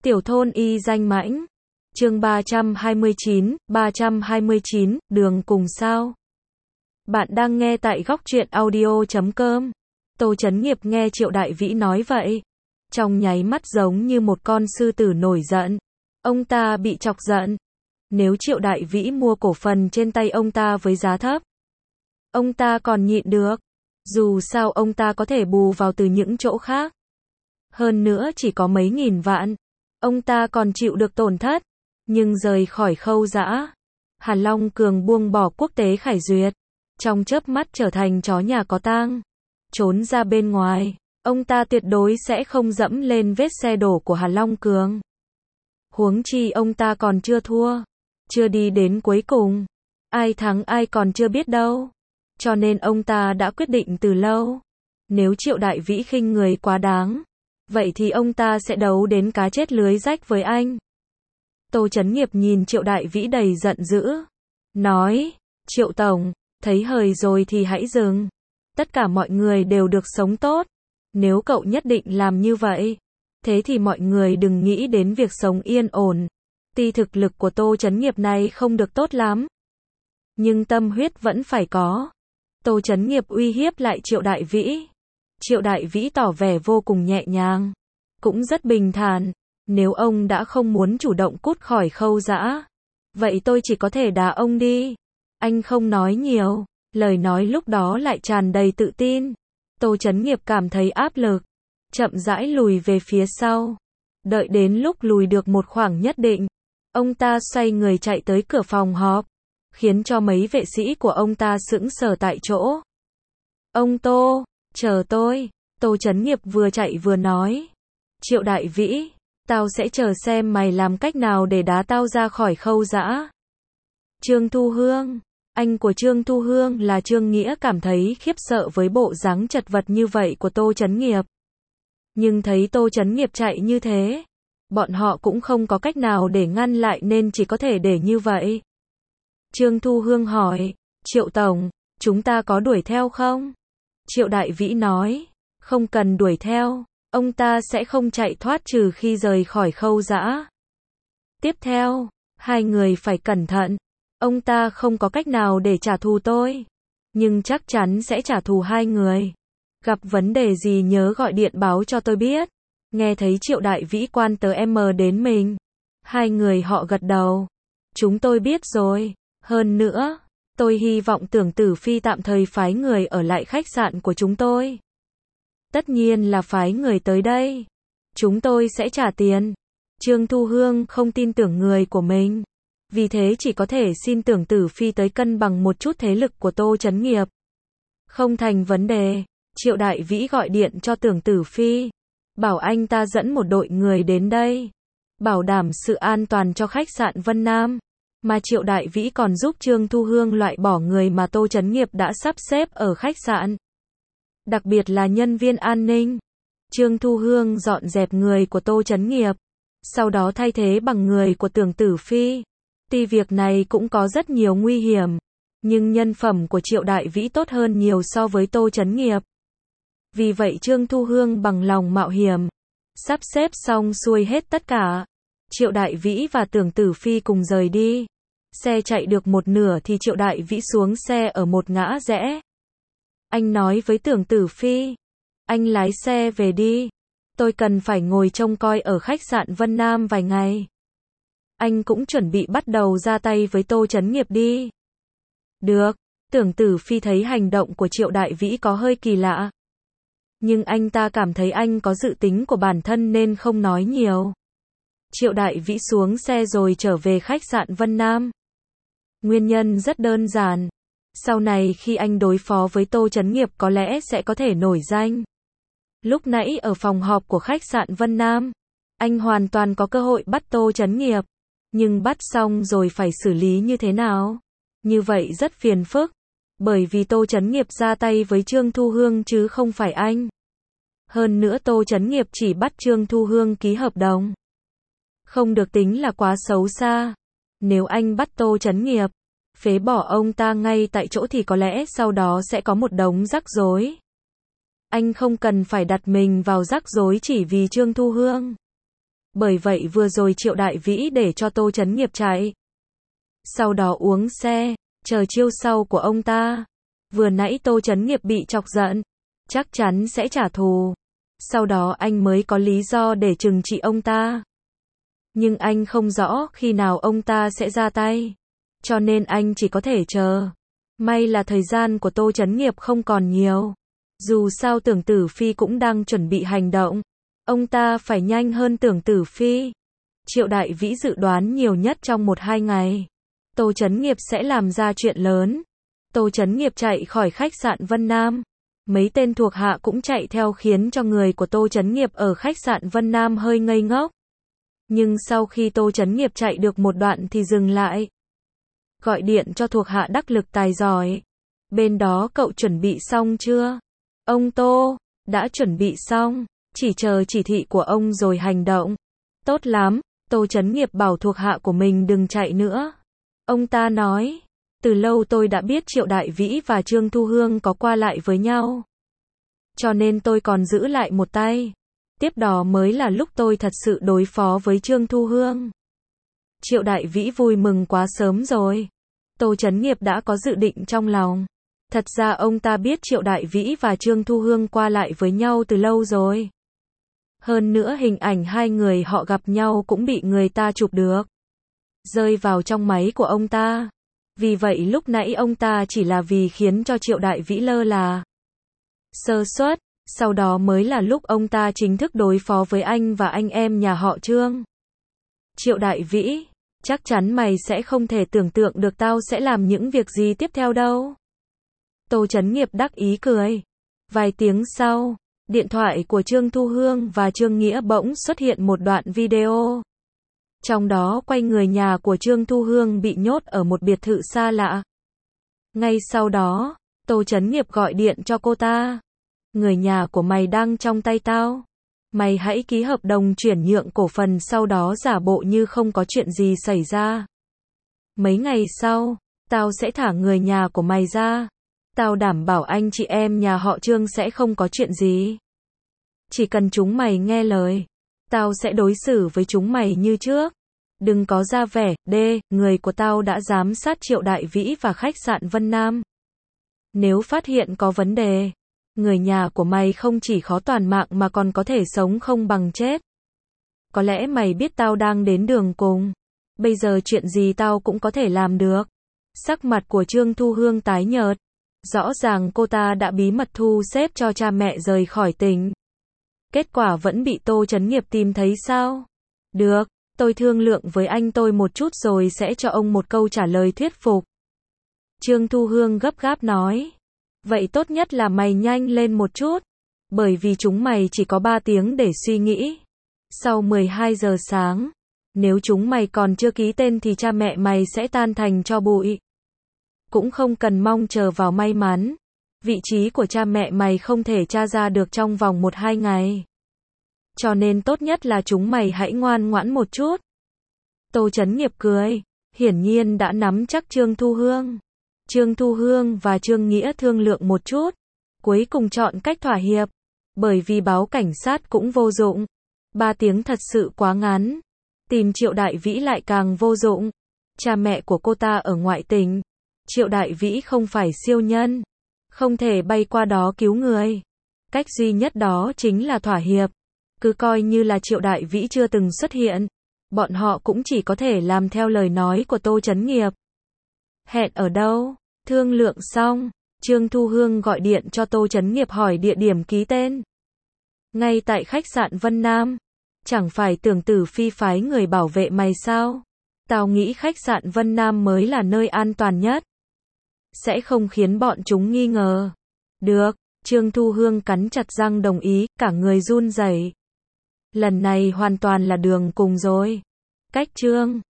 Tiểu thôn y danh mãnh. Chương 329, đường cùng sao. Bạn đang nghe tại góc truyện audio.com. Tô Chấn Nghiệp nghe Triệu Đại Vĩ nói vậy, trong nháy mắt giống như một con sư tử nổi giận. Ông ta bị chọc giận. Nếu Triệu Đại Vĩ mua cổ phần trên tay ông ta với giá thấp, ông ta còn nhịn được. Dù sao ông ta có thể bù vào từ những chỗ khác. Hơn nữa chỉ có mấy nghìn vạn, ông ta còn chịu được tổn thất. Nhưng rời khỏi Khâu Dã, Hàn Long Cường buông bỏ quốc tế khải duyệt, trong chớp mắt trở thành chó nhà có tang. Trốn ra bên ngoài, ông ta tuyệt đối sẽ không dẫm lên vết xe đổ của Hàn Long Cường. Huống chi ông ta còn chưa thua, chưa đi đến cuối cùng. Ai thắng ai còn chưa biết đâu. Cho nên ông ta đã quyết định từ lâu. Nếu Triệu Đại Vĩ khinh người quá đáng, vậy thì ông ta sẽ đấu đến cá chết lưới rách với anh. Tô Chấn Nghiệp nhìn Triệu Đại Vĩ đầy giận dữ. Nói, Triệu Tổng, thấy hời rồi thì hãy dừng. Tất cả mọi người đều được sống tốt. Nếu cậu nhất định làm như vậy, thế thì mọi người đừng nghĩ đến việc sống yên ổn. Tuy thực lực của Tô Chấn Nghiệp này không được tốt lắm, nhưng tâm huyết vẫn phải có. Tô Chấn Nghiệp uy hiếp lại Triệu Đại Vĩ. Triệu Đại Vĩ tỏ vẻ vô cùng nhẹ nhàng, cũng rất bình thản. Nếu ông đã không muốn chủ động cút khỏi Khâu Dã, vậy tôi chỉ có thể đá ông đi. Anh không nói nhiều, lời nói lúc đó lại tràn đầy tự tin. Tô Chấn Nghiệp cảm thấy áp lực, chậm rãi lùi về phía sau. Đợi đến lúc lùi được một khoảng nhất định, ông ta xoay người chạy tới cửa phòng họp, khiến cho mấy vệ sĩ của ông ta sững sờ tại chỗ. Ông Tô, chờ tôi. Tô Chấn Nghiệp vừa chạy vừa nói. Triệu Đại Vĩ, tao sẽ chờ xem mày làm cách nào để đá tao ra khỏi Khâu Dã. Trương Thu Hương, anh của Trương Thu Hương là Trương Nghĩa cảm thấy khiếp sợ với bộ dáng chật vật như vậy của Tô Chấn Nghiệp. Nhưng thấy Tô Chấn Nghiệp chạy như thế, bọn họ cũng không có cách nào để ngăn lại nên chỉ có thể để như vậy. Trương Thu Hương hỏi, Triệu Tổng, chúng ta có đuổi theo không? Triệu Đại Vĩ nói, không cần đuổi theo, ông ta sẽ không chạy thoát trừ khi rời khỏi Khâu Dã. Tiếp theo, hai người phải cẩn thận, ông ta không có cách nào để trả thù tôi, nhưng chắc chắn sẽ trả thù hai người. Gặp vấn đề gì nhớ gọi điện báo cho tôi biết. Nghe thấy Triệu Đại Vĩ quan tới đến mình, hai người họ gật đầu. Chúng tôi biết rồi, hơn nữa, tôi hy vọng Tưởng Tử Phi tạm thời phái người ở lại khách sạn của chúng tôi. Tất nhiên là phái người tới đây. Chúng tôi sẽ trả tiền. Trương Thu Hương không tin tưởng người của mình, vì thế chỉ có thể xin Tưởng Tử Phi tới cân bằng một chút thế lực của Tô Chấn Nghiệp. Không thành vấn đề. Triệu Đại Vĩ gọi điện cho Tưởng Tử Phi, bảo anh ta dẫn một đội người đến đây, bảo đảm sự an toàn cho khách sạn Vân Nam. Mà Triệu Đại Vĩ còn giúp Trương Thu Hương loại bỏ người mà Tô Chấn Nghiệp đã sắp xếp ở khách sạn, đặc biệt là nhân viên an ninh. Trương Thu Hương dọn dẹp người của Tô Chấn Nghiệp, sau đó thay thế bằng người của Tưởng Tử Phi. Tuy việc này cũng có rất nhiều nguy hiểm, nhưng nhân phẩm của Triệu Đại Vĩ tốt hơn nhiều so với Tô Chấn Nghiệp. Vì vậy Trương Thu Hương bằng lòng mạo hiểm, sắp xếp xong xuôi hết tất cả. Triệu Đại Vĩ và Tưởng Tử Phi cùng rời đi. Xe chạy được một nửa thì Triệu Đại Vĩ xuống xe ở một ngã rẽ. Anh nói với Tưởng Tử Phi, anh lái xe về đi. Tôi cần phải ngồi trông coi ở khách sạn Vân Nam vài ngày. Anh cũng chuẩn bị bắt đầu ra tay với Tô Chấn Nghiệp đi. Được, Tưởng Tử Phi thấy hành động của Triệu Đại Vĩ có hơi kỳ lạ. Nhưng anh ta cảm thấy anh có dự tính của bản thân nên không nói nhiều. Triệu Đại Vĩ xuống xe rồi trở về khách sạn Vân Nam. Nguyên nhân rất đơn giản. Sau này khi anh đối phó với Tô Chấn Nghiệp có lẽ sẽ có thể nổi danh. Lúc nãy ở phòng họp của khách sạn Vân Nam, anh hoàn toàn có cơ hội bắt Tô Chấn Nghiệp. Nhưng bắt xong rồi phải xử lý như thế nào? Như vậy rất phiền phức. Bởi vì Tô Chấn Nghiệp ra tay với Trương Thu Hương chứ không phải anh. Hơn nữa Tô Chấn Nghiệp chỉ bắt Trương Thu Hương ký hợp đồng. Không được tính là quá xấu xa. Nếu anh bắt Tô Chấn Nghiệp, phế bỏ ông ta ngay tại chỗ thì có lẽ sau đó sẽ có một đống rắc rối. Anh không cần phải đặt mình vào rắc rối chỉ vì Trương Thu Hương. Bởi vậy vừa rồi Triệu Đại Vĩ để cho Tô Chấn Nghiệp chạy. Sau đó uống xe, chờ chiêu sau của ông ta. Vừa nãy Tô Chấn Nghiệp bị chọc giận, chắc chắn sẽ trả thù. Sau đó anh mới có lý do để trừng trị ông ta. Nhưng anh không rõ khi nào ông ta sẽ ra tay. Cho nên anh chỉ có thể chờ. May là thời gian của Tô Chấn Nghiệp không còn nhiều. Dù sao Tưởng Tử Phi cũng đang chuẩn bị hành động. Ông ta phải nhanh hơn Tưởng Tử Phi. Triệu Đại Vĩ dự đoán nhiều nhất trong 1-2 ngày. Tô Chấn Nghiệp sẽ làm ra chuyện lớn. Tô Chấn Nghiệp chạy khỏi khách sạn Vân Nam. Mấy tên thuộc hạ cũng chạy theo khiến cho người của Tô Chấn Nghiệp ở khách sạn Vân Nam hơi ngây ngốc. Nhưng sau khi Tô Chấn Nghiệp chạy được một đoạn thì dừng lại. Gọi điện cho thuộc hạ đắc lực tài giỏi. Bên đó cậu chuẩn bị xong chưa? Ông Tô, đã chuẩn bị xong, chỉ chờ chỉ thị của ông rồi hành động. Tốt lắm, Tô Chấn Nghiệp bảo thuộc hạ của mình đừng chạy nữa. Ông ta nói, từ lâu tôi đã biết Triệu Đại Vĩ và Trương Thu Hương có qua lại với nhau. Cho nên tôi còn giữ lại một tay. Tiếp đó mới là lúc tôi thật sự đối phó với Trương Thu Hương. Triệu Đại Vĩ vui mừng quá sớm rồi. Tô Chấn Nghiệp đã có dự định trong lòng. Thật ra ông ta biết Triệu Đại Vĩ và Trương Thu Hương qua lại với nhau từ lâu rồi. Hơn nữa hình ảnh hai người họ gặp nhau cũng bị người ta chụp được. Rơi vào trong máy của ông ta. Vì vậy lúc nãy ông ta chỉ là vì khiến cho Triệu Đại Vĩ lơ là sơ suất. Sau đó mới là lúc ông ta chính thức đối phó với anh và anh em nhà họ Trương. Triệu Đại Vĩ, chắc chắn mày sẽ không thể tưởng tượng được tao sẽ làm những việc gì tiếp theo đâu. Tô Chấn Nghiệp đắc ý cười. Vài tiếng sau, điện thoại của Trương Thu Hương và Trương Nghĩa bỗng xuất hiện một đoạn video. Trong đó quay người nhà của Trương Thu Hương bị nhốt ở một biệt thự xa lạ. Ngay sau đó, Tô Chấn Nghiệp gọi điện cho cô ta. Người nhà của mày đang trong tay tao. Mày hãy ký hợp đồng chuyển nhượng cổ phần sau đó giả bộ như không có chuyện gì xảy ra. Mấy ngày sau, tao sẽ thả người nhà của mày ra. Tao đảm bảo anh chị em nhà họ Trương sẽ không có chuyện gì. Chỉ cần chúng mày nghe lời, tao sẽ đối xử với chúng mày như trước. Đừng có ra vẻ, người của tao đã giám sát Triệu Đại Vĩ và khách sạn Vân Nam. Nếu phát hiện có vấn đề, người nhà của mày không chỉ khó toàn mạng mà còn có thể sống không bằng chết. Có lẽ mày biết tao đang đến đường cùng. Bây giờ chuyện gì tao cũng có thể làm được. Sắc mặt của Trương Thu Hương tái nhợt. Rõ ràng cô ta đã bí mật thu xếp cho cha mẹ rời khỏi tỉnh. Kết quả vẫn bị Tô Chấn Nghiệp tìm thấy sao? Được, tôi thương lượng với anh tôi một chút rồi sẽ cho ông một câu trả lời thuyết phục. Trương Thu Hương gấp gáp nói. Vậy tốt nhất là mày nhanh lên một chút. Bởi vì chúng mày chỉ có 3 tiếng để suy nghĩ. Sau 12 giờ sáng, nếu chúng mày còn chưa ký tên thì cha mẹ mày sẽ tan thành tro bụi. Cũng không cần mong chờ vào may mắn. Vị trí của cha mẹ mày không thể tra ra được trong vòng 1-2 ngày. Cho nên tốt nhất là chúng mày hãy ngoan ngoãn một chút. Tô Chấn Nghiệp cười. Hiển nhiên đã nắm chắc Trương Thu Hương. Trương Thu Hương và Trương Nghĩa thương lượng một chút. Cuối cùng chọn cách thỏa hiệp. Bởi vì báo cảnh sát cũng vô dụng. 3 tiếng thật sự quá ngắn. Tìm Triệu Đại Vĩ lại càng vô dụng. Cha mẹ của cô ta ở ngoại tỉnh. Triệu Đại Vĩ không phải siêu nhân. Không thể bay qua đó cứu người. Cách duy nhất đó chính là thỏa hiệp. Cứ coi như là Triệu Đại Vĩ chưa từng xuất hiện. Bọn họ cũng chỉ có thể làm theo lời nói của Tô Chấn Nghiệp. Hẹn ở đâu? Thương lượng xong, Trương Thu Hương gọi điện cho Tô Chấn Nghiệp hỏi địa điểm ký tên. Ngay tại khách sạn Vân Nam. Chẳng phải Tưởng Tử Phi phái người bảo vệ mày sao? Tao nghĩ khách sạn Vân Nam mới là nơi an toàn nhất. Sẽ không khiến bọn chúng nghi ngờ. Được, Trương Thu Hương cắn chặt răng đồng ý, cả người run rẩy. Lần này hoàn toàn là đường cùng rồi. Cách Trương